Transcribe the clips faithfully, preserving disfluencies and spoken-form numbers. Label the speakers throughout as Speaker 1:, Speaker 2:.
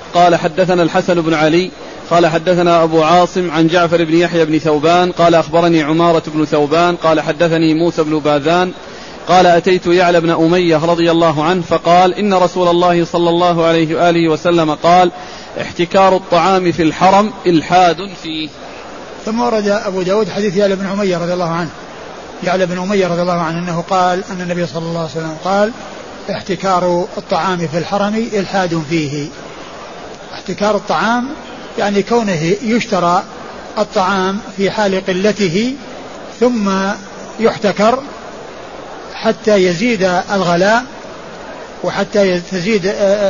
Speaker 1: قال حدثنا الحسن بن علي قال حدثنا أبو عاصم عن جعفر بن يحيى بن ثوبان قال أخبرني عمارة بن ثوبان قال حدثني موسى بن باذان قال أتيت يعلى بن أمية رضي الله عنه فقال إن رسول الله صلى الله عليه وآله وسلم قال احتكار الطعام في الحرم إلحاد فيه.
Speaker 2: ثم ورد أبو داود حديث يعلى بن أمية رضي الله عنه يعلى بن أمية رضي الله عنه أنه قال أن النبي صلى الله عليه وسلم قال احتكار الطعام في الحرم إلحاد فيه. احتكار الطعام يعني كونه يشترى الطعام في حال قلته ثم يحتكر حتى يزيد الغلاء وحتى تزيد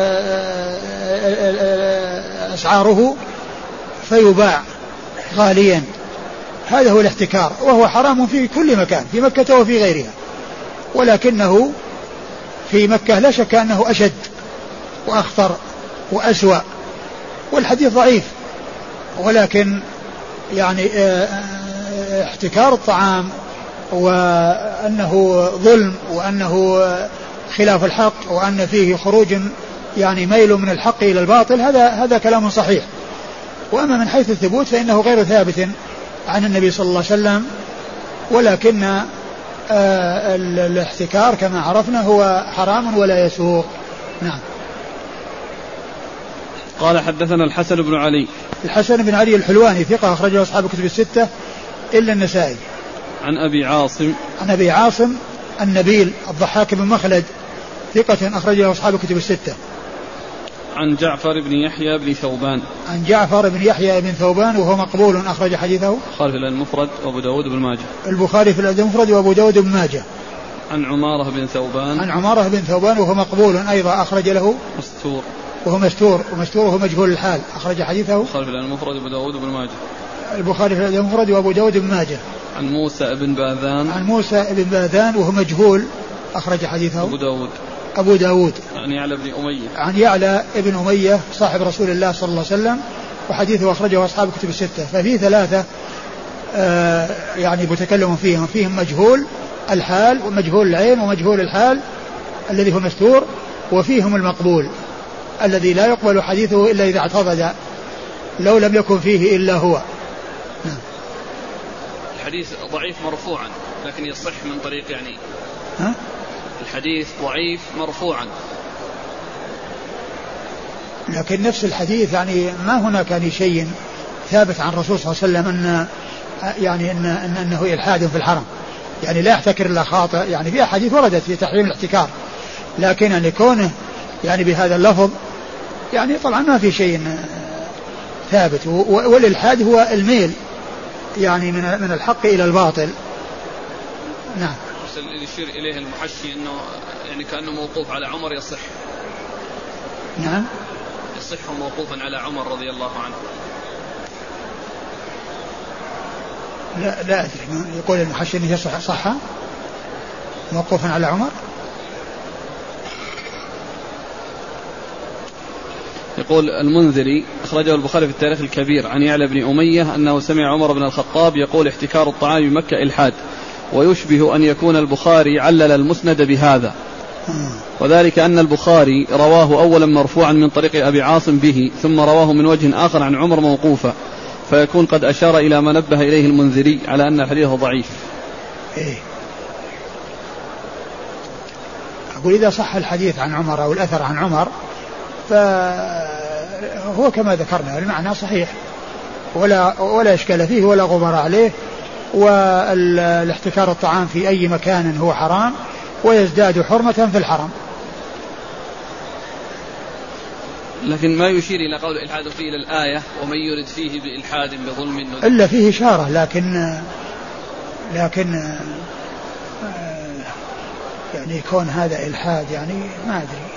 Speaker 2: أسعاره فيباع غاليا. هذا هو الاحتكار وهو حرام في كل مكان في مكة وفي غيرها، ولكنه في مكة لا شك أنه أشد وأخطر وأسوأ، والحديث ضعيف، ولكن يعني احتكار الطعام وأنه ظلم وأنه خلاف الحق وأن فيه خروج يعني ميل من الحق إلى الباطل، هذا هذا كلام صحيح. وأما من حيث الثبوت فإنه غير ثابت عن النبي صلى الله عليه وسلم، ولكن الاحتكار كما عرفنا هو حرام ولا يسوق. نعم.
Speaker 1: قال حدثنا الحسن بن علي.
Speaker 2: الحسن بن علي الحلواني ثقة أخرجه أصحاب الكتب الستة إلا النسائي.
Speaker 1: عن أبي عاصم.
Speaker 2: عن أبي عاصم النبيل الضحاك بن مخلد ثقة أخرجه أصحاب الكتب الستة.
Speaker 1: عن جعفر بن يحيى بن ثوبان.
Speaker 2: عن جعفر بن يحيى بن ثوبان وهو مقبول أخرج حديثه
Speaker 1: البخاري في المفرد وأبو داود بن ماجه.
Speaker 2: البخاري في المفرد وأبو داود بن ماجه.
Speaker 1: عن عمارة بن ثوبان.
Speaker 2: عن عمارة بن ثوبان وهو مقبول أيضا أخرج له
Speaker 1: مستور
Speaker 2: وهو مستور ومستور وهو مجهول الحال أخرج حديثه
Speaker 1: البخاري في المفرد وأبو داود بن ماجه.
Speaker 2: البخاري في المفرد وأبو داود بن ماجه.
Speaker 1: عن موسى بن باذان.
Speaker 2: عن موسى بن باذان وهو مجهول أخرج حديثه
Speaker 1: أبو داود.
Speaker 2: أبو داود.
Speaker 1: عن يعلى بن أمية.
Speaker 2: عن يعلى بن أمية صاحب رسول الله صلى الله عليه وسلم وحديثه أخرجه أصحاب الكتب الستة. ففي ثلاثة آه يعني متكلم فيهم فيهم مجهول الحال ومجهول العين ومجهول الحال الذي هو مستور، وفيهم المقبول الذي لا يقبل حديثه إلا إذا اعتضد لو لم يكن فيه إلا هو. نعم.
Speaker 1: الحديث ضعيف مرفوعا لكن يصح من طريق يعني
Speaker 2: ها؟
Speaker 1: الحديث ضعيف مرفوعا
Speaker 2: لكن نفس الحديث يعني ما هناك يعني شيء ثابت عن الرسول صلى الله عليه وسلم أن يعني إن إن أنه إلحاد في الحرم، يعني لا يحتكر إلا خاطئ. يعني في أحاديث وردت في تحريم الاحتكار، لكن أن يكونه يعني بهذا اللفظ يعني طبعا ما في شيء ثابت. والإلحاد هو الميل يعني من من الحق إلى الباطل. نعم.
Speaker 1: اللي يشير إليه المحشي أنه يعني كأنه موقوف على عمر يصح.
Speaker 2: نعم.
Speaker 1: يصح موقوفا على عمر رضي الله عنه.
Speaker 2: لا لا أدري يقول المحشي أنه يصح صح موقوفا على عمر.
Speaker 1: يقول المنذري أخرجه البخاري في التاريخ الكبير عن يعلى بن أمية أنه سمع عمر بن الخطاب يقول احتكار الطعام بمكة إلحاد، ويشبه أن يكون البخاري علل المسند بهذا، وذلك أن البخاري رواه أولا مرفوعا من طريق أبي عاصم به، ثم رواه من وجه آخر عن عمر موقوفا، فيكون قد أشار إلى ما نبه إليه المنذري على أن الحديث ضعيف.
Speaker 2: إيه. أقول إذا صح الحديث عن عمر أو الأثر عن عمر فهو كما ذكرنا المعنى صحيح ولا ولا إشكال فيه ولا غبار عليه، والاحتكار الطعام في أي مكان هو حرام ويزداد حرمة في الحرم.
Speaker 1: لكن ما يشير إلى قول الإلحاد فيه إلى الآية ومن يرد فيه بإلحاد بظلم
Speaker 2: إلا فيه إشارة، لكن لكن يعني يكون هذا إلحاد يعني ما أدري.